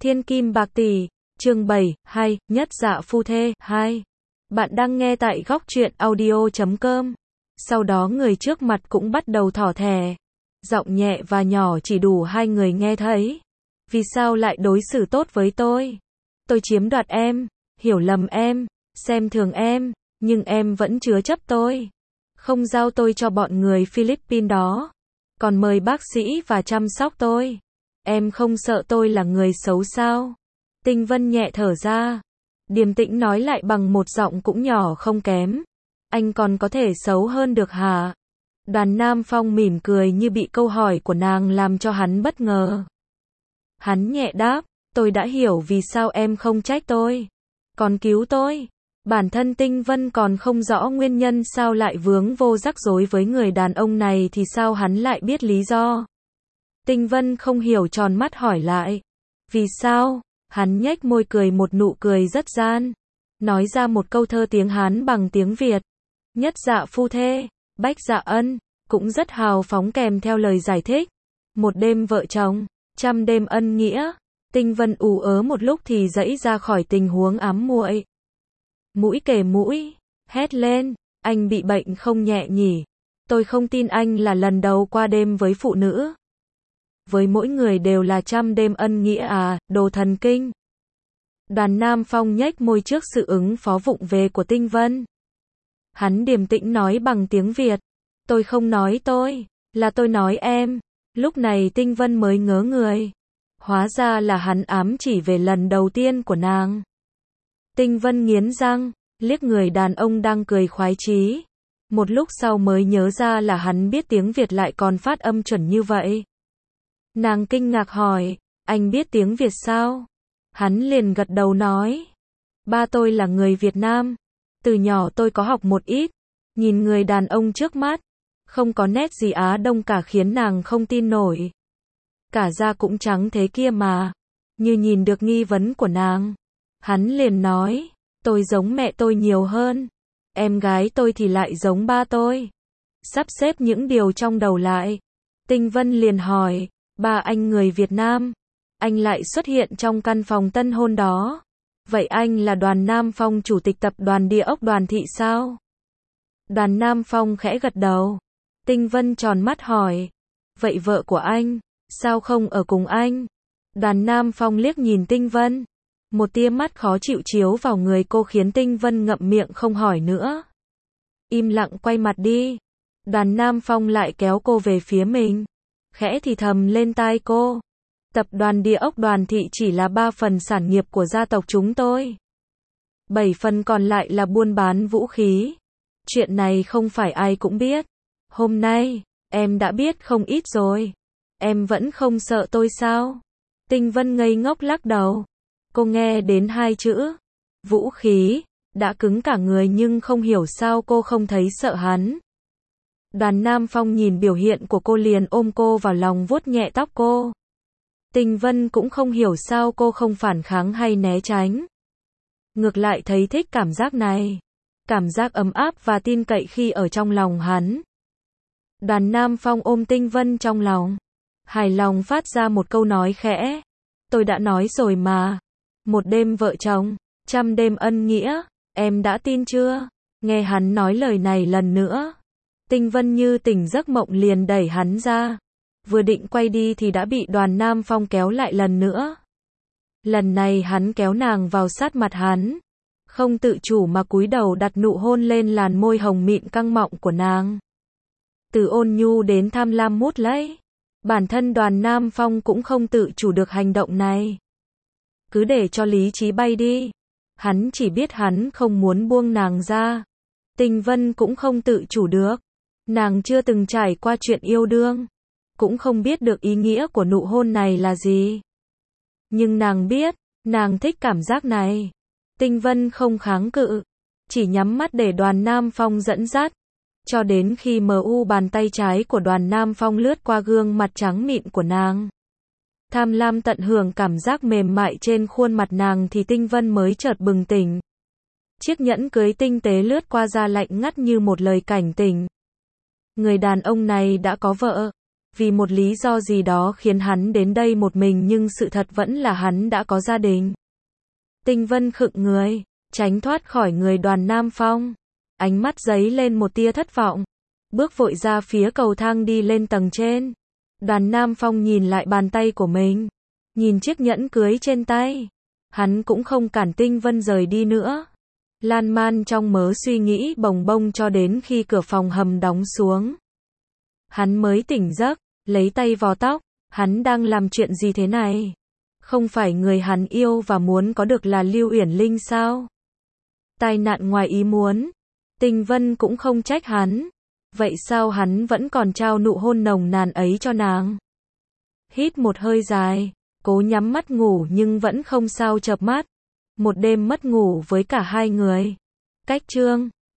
Thiên kim bạc tỷ, chương 7, hay, nhất dạ phu thê, 2. Bạn đang nghe tại góc truyện audio.com. Sau đó người trước mặt cũng bắt đầu thỏ thẻ. Giọng nhẹ và nhỏ chỉ đủ hai người nghe thấy. Vì sao lại đối xử tốt với tôi? Tôi chiếm đoạt em, hiểu lầm em, xem thường em, nhưng em vẫn chứa chấp tôi. Không giao tôi cho bọn người Philippines đó. Còn mời bác sĩ và chăm sóc tôi. Em không sợ tôi là người xấu sao? Tinh Vân nhẹ thở ra. Điềm tĩnh nói lại bằng một giọng cũng nhỏ không kém. Anh còn có thể xấu hơn được hả? Đoàn Nam Phong mỉm cười như bị câu hỏi của nàng làm cho hắn bất ngờ. Hắn nhẹ đáp, tôi đã hiểu vì sao em không trách tôi. Còn cứu tôi. Bản thân Tinh Vân còn không rõ nguyên nhân sao lại vướng vô rắc rối với người đàn ông này thì sao hắn lại biết lý do. Tinh Vân không hiểu tròn mắt hỏi lại. Vì sao? Hắn nhếch môi cười một nụ cười rất gian. Nói ra một câu thơ tiếng Hán bằng tiếng Việt. Nhất dạ phu thê, bách dạ ân, cũng rất hào phóng kèm theo lời giải thích. Một đêm vợ chồng, trăm đêm ân nghĩa. Tinh Vân ù ớ một lúc thì dãy ra khỏi tình huống ám muội. Mũi kề mũi, hét lên, anh bị bệnh không nhẹ nhỉ? Tôi không tin anh là lần đầu qua đêm với phụ nữ. Với mỗi người đều là trăm đêm ân nghĩa à, đồ thần kinh. Đoàn Nam Phong nhếch môi trước sự ứng phó vụng về của Tinh Vân. Hắn điềm tĩnh nói bằng tiếng Việt. Tôi không nói tôi, là tôi nói em. Lúc này Tinh Vân mới ngớ người. Hóa ra là hắn ám chỉ về lần đầu tiên của nàng. Tinh Vân nghiến răng, liếc người đàn ông đang cười khoái chí. Một lúc sau mới nhớ ra là hắn biết tiếng Việt lại còn phát âm chuẩn như vậy. Nàng kinh ngạc hỏi, anh biết tiếng Việt sao? Hắn liền gật đầu nói. Ba tôi là người Việt Nam. Từ nhỏ tôi có học một ít. Nhìn người đàn ông trước mắt. Không có nét gì Á Đông cả khiến nàng không tin nổi. Cả da cũng trắng thế kia mà. Như nhìn được nghi vấn của nàng. Hắn liền nói, tôi giống mẹ tôi nhiều hơn. Em gái tôi thì lại giống ba tôi. Sắp xếp những điều trong đầu lại. Tinh Vân liền hỏi, ba anh người Việt Nam. Anh lại xuất hiện trong căn phòng tân hôn đó. Vậy anh là Đoàn Nam Phong chủ tịch tập đoàn Địa ốc Đoàn Thị sao? Đoàn Nam Phong khẽ gật đầu. Tinh Vân tròn mắt hỏi, vậy vợ của anh, sao không ở cùng anh? Đoàn Nam Phong liếc nhìn Tinh Vân. Một tia mắt khó chịu chiếu vào người cô khiến Tinh Vân ngậm miệng không hỏi nữa. Im lặng quay mặt đi. Đoàn Nam Phong lại kéo cô về phía mình. Khẽ thì thầm lên tai cô. Tập đoàn Địa ốc Đoàn Thị chỉ là 3 phần sản nghiệp của gia tộc chúng tôi. 7 phần còn lại là buôn bán vũ khí. Chuyện này không phải ai cũng biết. Hôm nay, em đã biết không ít rồi. Em vẫn không sợ tôi sao? Tinh Vân ngây ngốc lắc đầu. Cô nghe đến 2 chữ vũ khí, đã cứng cả người nhưng không hiểu sao cô không thấy sợ hắn. Đoàn Nam Phong nhìn biểu hiện của cô liền ôm cô vào lòng vuốt nhẹ tóc cô. Tinh Vân cũng không hiểu sao cô không phản kháng hay né tránh. Ngược lại thấy thích cảm giác này. Cảm giác ấm áp và tin cậy khi ở trong lòng hắn. Đoàn Nam Phong ôm Tinh Vân trong lòng. Hài lòng phát ra một câu nói khẽ. Tôi đã nói rồi mà. Một đêm vợ chồng, trăm đêm ân nghĩa, em đã tin chưa? Nghe hắn nói lời này lần nữa. Tinh Vân như tỉnh giấc mộng liền đẩy hắn ra. Vừa định quay đi thì đã bị Đoàn Nam Phong kéo lại lần nữa. Lần này hắn kéo nàng vào sát mặt hắn. Không tự chủ mà cúi đầu đặt nụ hôn lên làn môi hồng mịn căng mọng của nàng. Từ ôn nhu đến tham lam mút lấy. Bản thân Đoàn Nam Phong cũng không tự chủ được hành động này. Cứ để cho lý trí bay đi. Hắn chỉ biết hắn không muốn buông nàng ra. Tinh Vân cũng không tự chủ được. Nàng chưa từng trải qua chuyện yêu đương. Cũng không biết được ý nghĩa của nụ hôn này là gì. Nhưng nàng biết, nàng thích cảm giác này. Tinh Vân không kháng cự. Chỉ nhắm mắt để Đoàn Nam Phong dẫn dắt. Cho đến khi bàn tay trái của Đoàn Nam Phong lướt qua gương mặt trắng mịn của nàng. Tham lam tận hưởng cảm giác mềm mại trên khuôn mặt nàng thì Tinh Vân mới chợt bừng tỉnh. Chiếc nhẫn cưới tinh tế lướt qua da lạnh ngắt như một lời cảnh tỉnh. Người đàn ông này đã có vợ. Vì một lý do gì đó khiến hắn đến đây một mình nhưng sự thật vẫn là hắn đã có gia đình. Tinh Vân khựng người, tránh thoát khỏi người Đoàn Nam Phong. Ánh mắt giấy lên một tia thất vọng. Bước vội ra phía cầu thang đi lên tầng trên. Đoàn Nam Phong nhìn lại bàn tay của mình. Nhìn chiếc nhẫn cưới trên tay. Hắn cũng không cản Tinh Vân rời đi nữa. Lan man trong mớ suy nghĩ bồng bông cho đến khi cửa phòng hầm đóng xuống. Hắn mới tỉnh giấc, lấy tay vò tóc. Hắn đang làm chuyện gì thế này? Không phải người hắn yêu và muốn có được là Lưu Uyển Linh sao? Tai nạn ngoài ý muốn. Tinh Vân cũng không trách hắn. Vậy sao hắn vẫn còn trao nụ hôn nồng nàn ấy cho nàng? Hít một hơi dài, cố nhắm mắt ngủ nhưng vẫn không sao chợp mắt. Một đêm mất ngủ với cả hai người. Cách chương